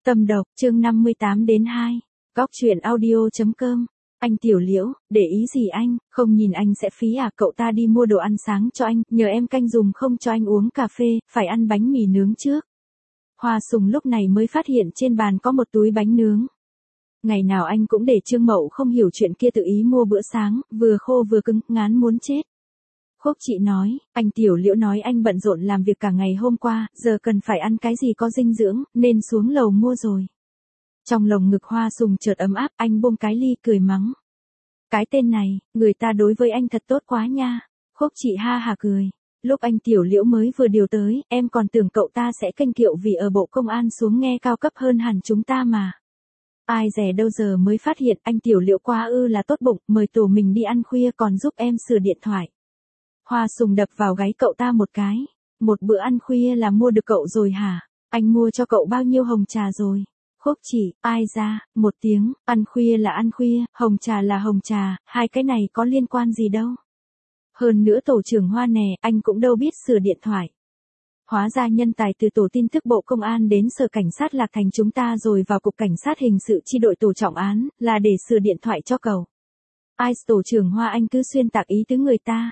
Tâm độc, chương 58-2. Góc truyện audio.com. Anh Tiểu Liễu, để ý gì anh, không nhìn anh sẽ phí à, cậu ta đi mua đồ ăn sáng cho anh, nhờ em canh dùm không cho anh uống cà phê, phải ăn bánh mì nướng trước. Hoa Sùng lúc này mới phát hiện trên bàn có một túi bánh nướng. Ngày nào anh cũng để Trương Mậu không hiểu chuyện kia tự ý mua bữa sáng, vừa khô vừa cứng, ngán muốn chết. Khúc chị nói, anh Tiểu Liễu nói anh bận rộn làm việc cả ngày hôm qua, giờ cần phải ăn cái gì có dinh dưỡng, nên xuống lầu mua rồi. Trong lồng ngực Hoa Sùng chợt ấm áp, anh buông cái ly cười mắng. Cái tên này, người ta đối với anh thật tốt quá nha. Khúc chị ha hả cười. Lúc anh Tiểu Liễu mới vừa điều tới, em còn tưởng cậu ta sẽ kênh kiệu vì ở bộ công an xuống nghe cao cấp hơn hẳn chúng ta mà. Ai dè đâu giờ mới phát hiện anh Tiểu Liễu quá là tốt bụng, mời tổ mình đi ăn khuya còn giúp em sửa điện thoại. Hoa Sùng đập vào gáy cậu ta một cái. Một bữa ăn khuya là mua được cậu rồi hả? Anh mua cho cậu bao nhiêu hồng trà rồi? Khúc chỉ, ai ra, một tiếng, ăn khuya là ăn khuya, hồng trà là hồng trà, hai cái này có liên quan gì đâu. Hơn nữa tổ trưởng Hoa nè, anh cũng đâu biết sửa điện thoại. Hóa ra nhân tài từ tổ tin tức Bộ Công an đến Sở Cảnh sát Lạc Thành chúng ta rồi vào Cục Cảnh sát Hình sự chi đội tổ trọng án, là để sửa điện thoại cho cậu. Ai tổ trưởng Hoa anh cứ xuyên tạc ý tứ người ta.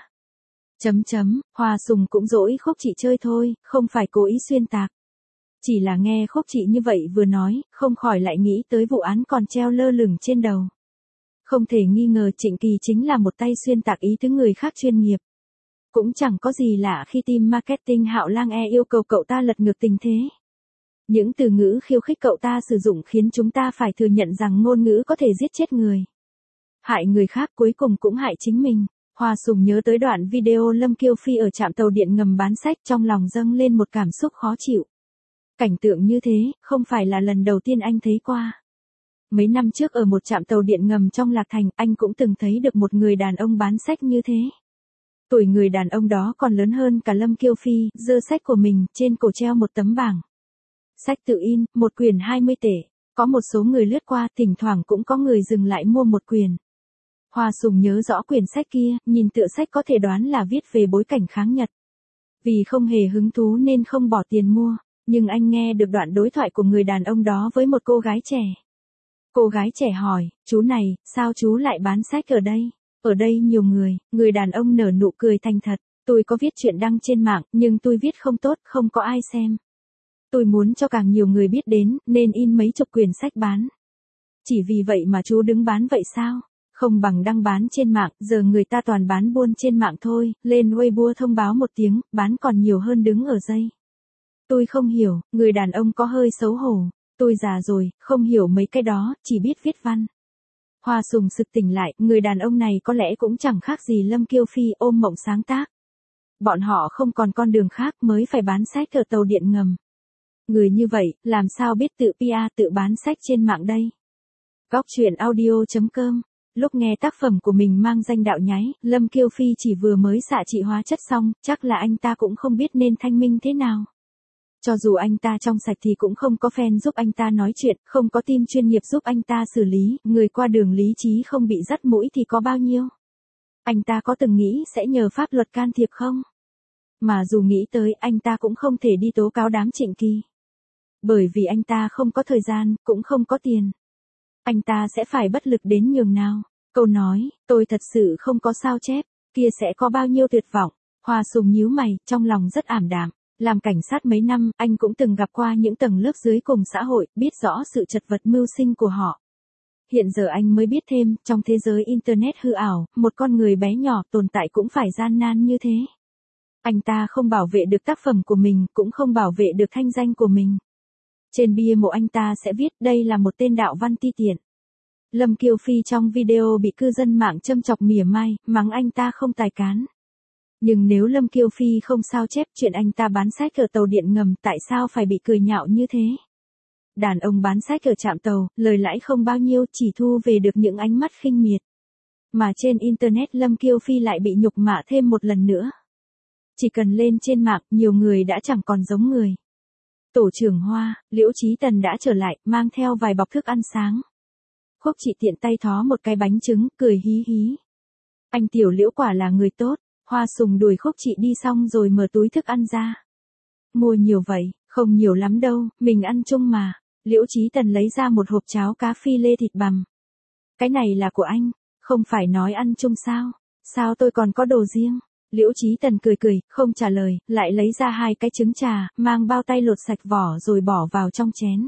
Hoa Sùng cũng dỗi Khúc chị chơi thôi, không phải cố ý xuyên tạc. Chỉ là nghe Khúc chị như vậy vừa nói, không khỏi lại nghĩ tới vụ án còn treo lơ lửng trên đầu. Không thể nghi ngờ Trịnh Kỳ chính là một tay xuyên tạc ý tứ người khác chuyên nghiệp. Cũng chẳng có gì lạ khi team marketing Hạo Lang yêu cầu cậu ta lật ngược tình thế. Những từ ngữ khiêu khích cậu ta sử dụng khiến chúng ta phải thừa nhận rằng ngôn ngữ có thể giết chết người. Hại người khác cuối cùng cũng hại chính mình. Hoa Sùng nhớ tới đoạn video Lâm Kiêu Phi ở trạm tàu điện ngầm bán sách, trong lòng dâng lên một cảm xúc khó chịu. Cảnh tượng như thế, không phải là lần đầu tiên anh thấy qua. Mấy năm trước ở một trạm tàu điện ngầm trong Lạc Thành, anh cũng từng thấy được một người đàn ông bán sách như thế. Tuổi người đàn ông đó còn lớn hơn cả Lâm Kiêu Phi, giơ sách của mình, trên cổ treo một tấm bảng. Sách tự in, một quyển 20 tể. Có một số người lướt qua, thỉnh thoảng cũng có người dừng lại mua một quyển. Hoa Sùng nhớ rõ quyển sách kia, nhìn tựa sách có thể đoán là viết về bối cảnh kháng Nhật. Vì không hề hứng thú nên không bỏ tiền mua, nhưng anh nghe được đoạn đối thoại của người đàn ông đó với một cô gái trẻ. Cô gái trẻ hỏi, chú này, sao chú lại bán sách ở đây? Ở đây nhiều người đàn ông nở nụ cười thành thật, tôi có viết chuyện đăng trên mạng, nhưng tôi viết không tốt, không có ai xem. Tôi muốn cho càng nhiều người biết đến, nên in mấy chục quyển sách bán. Chỉ vì vậy mà chú đứng bán vậy sao? Không bằng đăng bán trên mạng, giờ người ta toàn bán buôn trên mạng thôi, lên Weibo thông báo một tiếng, bán còn nhiều hơn đứng ở dây. Tôi không hiểu, người đàn ông có hơi xấu hổ, tôi già rồi, không hiểu mấy cái đó, chỉ biết viết văn. Hoa Sùng sực tỉnh lại, người đàn ông này có lẽ cũng chẳng khác gì Lâm Kiêu Phi ôm mộng sáng tác. Bọn họ không còn con đường khác mới phải bán sách ở tàu điện ngầm. Người như vậy, làm sao biết tự PR tự bán sách trên mạng đây? Góc truyện audio.com. Lúc nghe tác phẩm của mình mang danh đạo nháy, Lâm Kiêu Phi chỉ vừa mới xạ trị hóa chất xong, chắc là anh ta cũng không biết nên thanh minh thế nào. Cho dù anh ta trong sạch thì cũng không có fan giúp anh ta nói chuyện, không có team chuyên nghiệp giúp anh ta xử lý, người qua đường lý trí không bị dắt mũi thì có bao nhiêu. Anh ta có từng nghĩ sẽ nhờ pháp luật can thiệp không? Mà dù nghĩ tới, anh ta cũng không thể đi tố cáo đám Trịnh Kỳ. Bởi vì anh ta không có thời gian, cũng không có tiền. Anh ta sẽ phải bất lực đến nhường nào. Câu nói, tôi thật sự không có sao chép, kia sẽ có bao nhiêu tuyệt vọng. Hoa Sùng nhíu mày, trong lòng rất ảm đạm. Làm cảnh sát mấy năm, anh cũng từng gặp qua những tầng lớp dưới cùng xã hội, biết rõ sự chật vật mưu sinh của họ. Hiện giờ anh mới biết thêm, trong thế giới Internet hư ảo, một con người bé nhỏ tồn tại cũng phải gian nan như thế. Anh ta không bảo vệ được tác phẩm của mình, cũng không bảo vệ được thanh danh của mình. Trên bia mộ anh ta sẽ viết đây là một tên đạo văn ti tiện. Lâm Kiêu Phi trong video bị cư dân mạng châm chọc mỉa mai, mắng anh ta không tài cán. Nhưng nếu Lâm Kiêu Phi không sao chép chuyện anh ta bán sách ở tàu điện ngầm, tại sao phải bị cười nhạo như thế? Đàn ông bán sách ở trạm tàu, lời lãi không bao nhiêu, chỉ thu về được những ánh mắt khinh miệt. Mà trên Internet Lâm Kiêu Phi lại bị nhục mạ thêm một lần nữa. Chỉ cần lên trên mạng, nhiều người đã chẳng còn giống người. Tổ trưởng Hoa, Liễu Chí Tần đã trở lại, mang theo vài bọc thức ăn sáng. Khúc chị tiện tay thó một cái bánh trứng, cười hí hí. Anh Tiểu Liễu quả là người tốt. Hoa Sùng đuổi Khúc chị đi xong rồi mở túi thức ăn ra. Mua nhiều vậy, không nhiều lắm đâu, mình ăn chung mà. Liễu Chí Tần lấy ra một hộp cháo cá phi lê thịt bằm. Cái này là của anh, không phải nói ăn chung sao? Sao tôi còn có đồ riêng? Liễu Chí Tần cười cười, không trả lời, lại lấy ra 2 cái trứng trà, mang bao tay lột sạch vỏ rồi bỏ vào trong chén.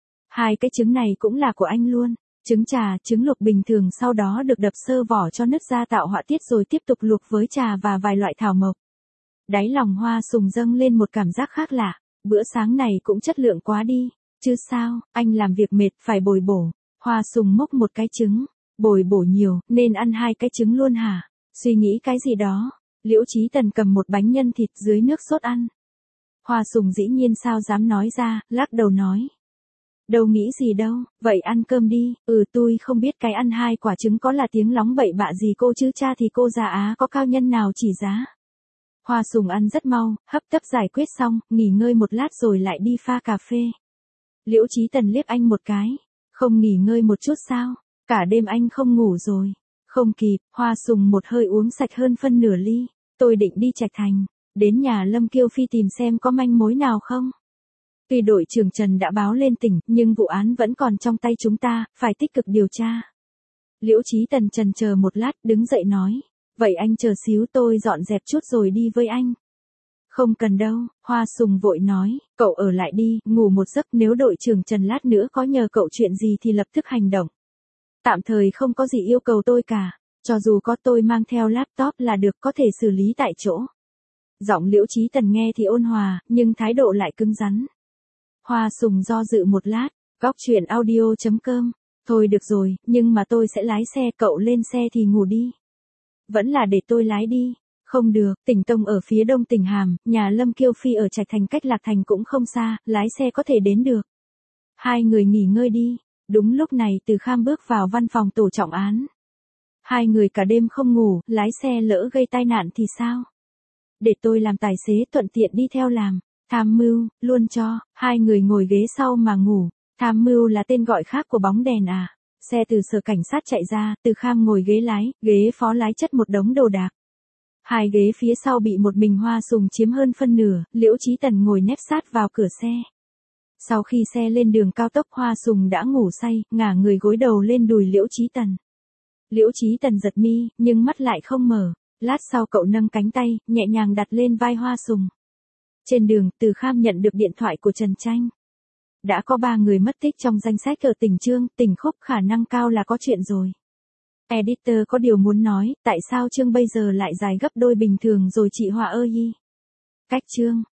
2 cái trứng này cũng là của anh luôn. Trứng trà, trứng luộc bình thường sau đó được đập sơ vỏ cho nứt ra tạo họa tiết rồi tiếp tục luộc với trà và vài loại thảo mộc. Đáy lòng Hoa Sùng dâng lên một cảm giác khác lạ, bữa sáng này cũng chất lượng quá đi, chứ sao, anh làm việc mệt phải bồi bổ. Hoa Sùng múc một cái trứng, bồi bổ nhiều, nên ăn 2 cái trứng luôn hả? Suy nghĩ cái gì đó, Liễu Chí Tần cầm một bánh nhân thịt dưới nước sốt ăn. Hoa Sùng dĩ nhiên sao dám nói ra, lắc đầu nói. Đâu nghĩ gì đâu, vậy ăn cơm đi, tôi không biết cái ăn 2 quả trứng có là tiếng lóng bậy bạ gì cô chứ cha thì cô già Á có cao nhân nào chỉ giá. Hoa Sùng ăn rất mau, hấp tấp giải quyết xong, nghỉ ngơi một lát rồi lại đi pha cà phê. Liễu Chí Tần liếc anh một cái, không nghỉ ngơi một chút sao, cả đêm anh không ngủ rồi. Không kịp, Hoa Sùng một hơi uống sạch hơn phân nửa ly, tôi định đi Trạch Thành, đến nhà Lâm Kiêu Phi tìm xem có manh mối nào không. Tuy đội trưởng Trần đã báo lên tỉnh, nhưng vụ án vẫn còn trong tay chúng ta, phải tích cực điều tra. Liễu Chí Tần chần chờ một lát, đứng dậy nói, vậy anh chờ xíu tôi dọn dẹp chút rồi đi với anh. Không cần đâu, Hoa Sùng vội nói, cậu ở lại đi, ngủ một giấc, nếu đội trưởng Trần lát nữa có nhờ cậu chuyện gì thì lập tức hành động. Tạm thời không có gì yêu cầu tôi cả, cho dù có tôi mang theo laptop là được, có thể xử lý tại chỗ. Giọng Liễu Chí Tần nghe thì ôn hòa, nhưng thái độ lại cứng rắn. Hoa Sùng do dự một lát, góc chuyện audio.com, thôi được rồi, nhưng mà tôi sẽ lái xe, cậu lên xe thì ngủ đi. Vẫn là để tôi lái đi. Không được, Tỉnh Tông ở phía đông tỉnh Hàm, nhà Lâm Kiêu Phi ở Trạch Thành cách Lạc Thành cũng không xa, lái xe có thể đến được. 2 người nghỉ ngơi đi. Đúng lúc này Từ Kham bước vào văn phòng tổ trọng án. 2 người cả đêm không ngủ, lái xe lỡ gây tai nạn thì sao? Để tôi làm tài xế thuận tiện đi theo làm. Tham mưu, luôn cho. 2 người ngồi ghế sau mà ngủ. Tham mưu là tên gọi khác của bóng đèn à? Xe từ sở cảnh sát chạy ra, Từ Kham ngồi ghế lái, ghế phó lái chất một đống đồ đạc. 2 ghế phía sau bị một mình Hoa Sùng chiếm hơn phân nửa, Liễu Chí Tần ngồi nép sát vào cửa xe. Sau khi xe lên đường cao tốc, Hoa Sùng đã ngủ say, ngả người gối đầu lên đùi Liễu Chí Tần. Liễu Chí Tần giật mi, nhưng mắt lại không mở. Lát sau cậu nâng cánh tay, nhẹ nhàng đặt lên vai Hoa Sùng. Trên đường, Từ Kham nhận được điện thoại của Trần Tranh. Đã có 3 người mất tích trong danh sách ở tỉnh Chương, tỉnh Khúc, khả năng cao là có chuyện rồi. Editor có điều muốn nói, tại sao chương bây giờ lại dài gấp đôi bình thường rồi chị Hòa ơi? Cách chương